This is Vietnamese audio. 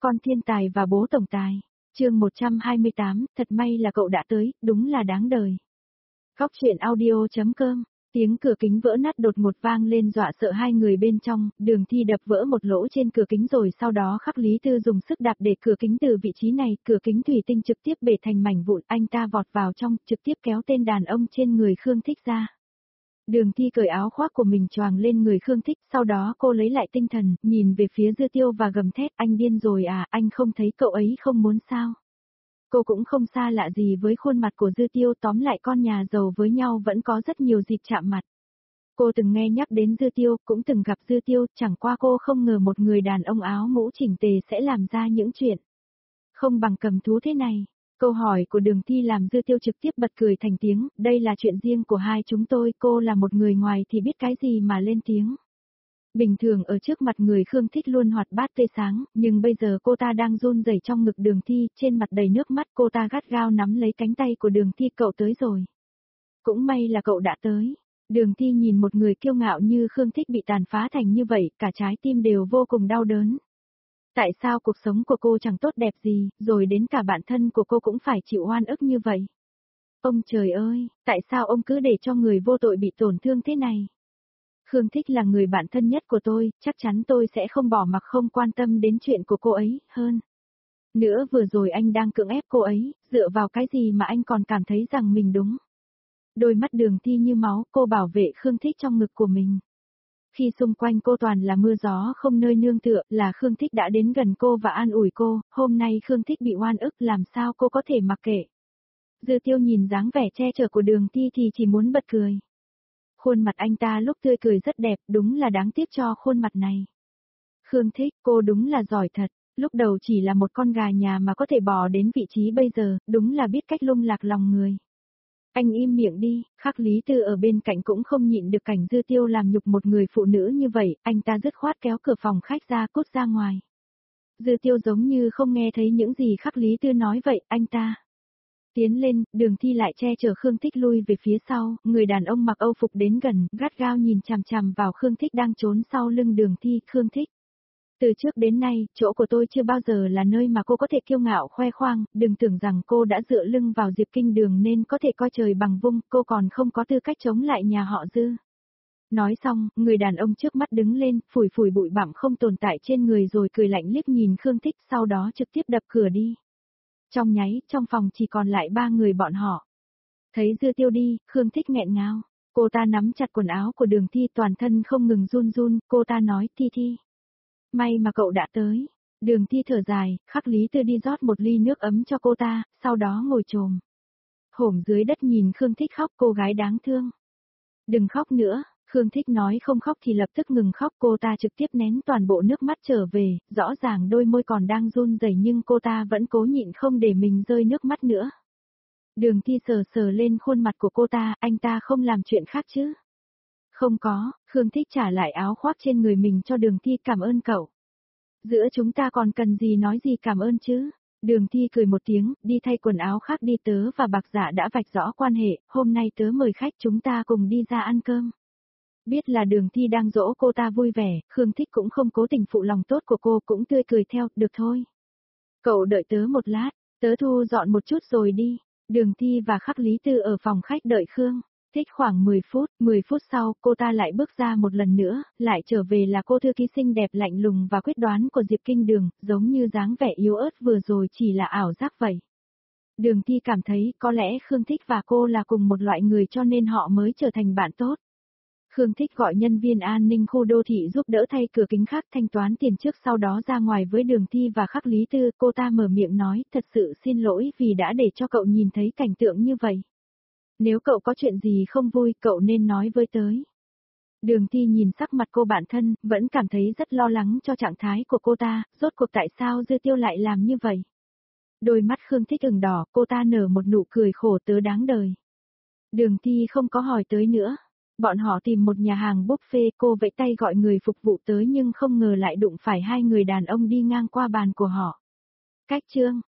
Con thiên tài và bố tổng tài. Chương 128, thật may là cậu đã tới, đúng là đáng đời. Góc truyện audio.com. Tiếng cửa kính vỡ nát đột ngột vang lên dọa sợ hai người bên trong, Đường Thi đập vỡ một lỗ trên cửa kính rồi sau đó Khắc Lý Tư dùng sức đạp để cửa kính từ vị trí này, cửa kính thủy tinh trực tiếp bể thành mảnh vụn, anh ta vọt vào trong, trực tiếp kéo tên đàn ông trên người Khương Thích ra. Đường Thi cởi áo khoác của mình choàng lên người Khương Thích, sau đó cô lấy lại tinh thần, nhìn về phía Dư Tiêu và gầm thét, anh điên rồi à, anh không thấy cậu ấy không muốn sao? Cô cũng không xa lạ gì với khuôn mặt của Dư Tiêu, tóm lại con nhà giàu với nhau vẫn có rất nhiều dịp chạm mặt. Cô từng nghe nhắc đến Dư Tiêu, cũng từng gặp Dư Tiêu, chẳng qua cô không ngờ một người đàn ông áo mũ chỉnh tề sẽ làm ra những chuyện không bằng cầm thú thế này. Câu hỏi của Đường Thi làm Dư Tiêu trực tiếp bật cười thành tiếng, đây là chuyện riêng của hai chúng tôi, cô là một người ngoài thì biết cái gì mà lên tiếng. Bình thường ở trước mặt người Khương Thích luôn hoạt bát tươi sáng, nhưng bây giờ cô ta đang run rẩy trong ngực Đường Thi, trên mặt đầy nước mắt, cô ta gắt gao nắm lấy cánh tay của Đường Thi, cậu tới rồi. Cũng may là cậu đã tới. Đường Thi nhìn một người kiêu ngạo như Khương Thích bị tàn phá thành như vậy, cả trái tim đều vô cùng đau đớn. Tại sao cuộc sống của cô chẳng tốt đẹp gì, rồi đến cả bạn thân của cô cũng phải chịu oan ức như vậy? Ông trời ơi, tại sao ông cứ để cho người vô tội bị tổn thương thế này? Khương Thích là người bạn thân nhất của tôi, chắc chắn tôi sẽ không bỏ mặc không quan tâm đến chuyện của cô ấy, hơn nữa vừa rồi anh đang cưỡng ép cô ấy, dựa vào cái gì mà anh còn cảm thấy rằng mình đúng? Đôi mắt Đường Thi như máu, cô bảo vệ Khương Thích trong ngực của mình. Khi xung quanh cô toàn là mưa gió không nơi nương tựa, là Khương Thích đã đến gần cô và an ủi cô, hôm nay Khương Thích bị oan ức làm sao cô có thể mặc kệ. Dư Tiêu nhìn dáng vẻ che chở của Đường Thi thì chỉ muốn bật cười. Khuôn mặt anh ta lúc tươi cười rất đẹp, đúng là đáng tiếc cho khuôn mặt này. Khương Thích, cô đúng là giỏi thật, lúc đầu chỉ là một con gà nhà mà có thể bò đến vị trí bây giờ, đúng là biết cách lung lạc lòng người. Anh im miệng đi, Khắc Lý Tư ở bên cạnh cũng không nhịn được cảnh Dư Tiêu làm nhục một người phụ nữ như vậy, anh ta dứt khoát kéo cửa phòng khách ra cút ra ngoài. Dư Tiêu giống như không nghe thấy những gì Khắc Lý Tư nói vậy, anh ta tiến lên, Đường Thi lại che chở Khương Thích lui về phía sau, người đàn ông mặc Âu phục đến gần, gắt gao nhìn chằm chằm vào Khương Thích đang trốn sau lưng Đường Thi, Khương Thích. Từ trước đến nay, chỗ của tôi chưa bao giờ là nơi mà cô có thể kiêu ngạo khoe khoang, đừng tưởng rằng cô đã dựa lưng vào Diệp Kinh Đường nên có thể coi trời bằng vung, cô còn không có tư cách chống lại nhà họ Dư. Nói xong, người đàn ông trước mắt đứng lên, phủi phủi bụi bặm không tồn tại trên người rồi cười lạnh liếc nhìn Khương Thích, sau đó trực tiếp đập cửa đi. Trong nháy, trong phòng chỉ còn lại ba người bọn họ. Thấy Dư Tiêu đi, Khương Thích nghẹn ngào. Cô ta nắm chặt quần áo của Đường Thi, toàn thân không ngừng run run, cô ta nói, Thi. May mà cậu đã tới. Đường Thi thở dài, Khắc Lý Tư đi rót một ly nước ấm cho cô ta, sau đó ngồi chồm hổm dưới đất nhìn Khương Thích khóc, cô gái đáng thương. Đừng khóc nữa, Khương Thích nói không khóc thì lập tức ngừng khóc, cô ta trực tiếp nén toàn bộ nước mắt trở về, rõ ràng đôi môi còn đang run rẩy nhưng cô ta vẫn cố nhịn không để mình rơi nước mắt nữa. Đường Thi sờ sờ lên khuôn mặt của cô ta, anh ta không làm chuyện khác chứ? Không có, Khương Thích trả lại áo khoác trên người mình cho Đường Thi, cảm ơn cậu. Giữa chúng ta còn cần gì nói gì cảm ơn chứ? Đường Thi cười một tiếng, đi thay quần áo khác đi, tớ và Bạc Dạ đã vạch rõ quan hệ, hôm nay tớ mời khách chúng ta cùng đi ra ăn cơm. Biết là Đường Thi đang dỗ cô ta vui vẻ, Khương Thích cũng không cố tình phụ lòng tốt của cô, cũng tươi cười theo, được thôi. Cậu đợi tớ một lát, tớ thu dọn một chút rồi đi. Đường Thi và Khắc Lý Tư ở phòng khách đợi Khương Thích khoảng 10 phút sau, cô ta lại bước ra một lần nữa, lại trở về là cô thư ký xinh đẹp lạnh lùng và quyết đoán của Diệp Kinh Đường, giống như dáng vẻ yếu ớt vừa rồi chỉ là ảo giác vậy. Đường Thi cảm thấy có lẽ Khương Thích và cô là cùng một loại người cho nên họ mới trở thành bạn tốt. Khương Thích gọi nhân viên an ninh khu đô thị giúp đỡ thay cửa kính khác, thanh toán tiền trước, sau đó ra ngoài với Đường Thi và Khắc Lý Tư, cô ta mở miệng nói, thật sự xin lỗi vì đã để cho cậu nhìn thấy cảnh tượng như vậy. Nếu cậu có chuyện gì không vui, cậu nên nói với tới. Đường Thi nhìn sắc mặt cô bạn thân, vẫn cảm thấy rất lo lắng cho trạng thái của cô ta, rốt cuộc tại sao Dư Tiêu lại làm như vậy. Đôi mắt Khương Thích ửng đỏ, cô ta nở một nụ cười khổ, tớ đáng đời. Đường Thi không có hỏi tới nữa. Bọn họ tìm một nhà hàng buffet, cô vẫy tay gọi người phục vụ tới nhưng không ngờ lại đụng phải hai người đàn ông đi ngang qua bàn của họ. Cách chương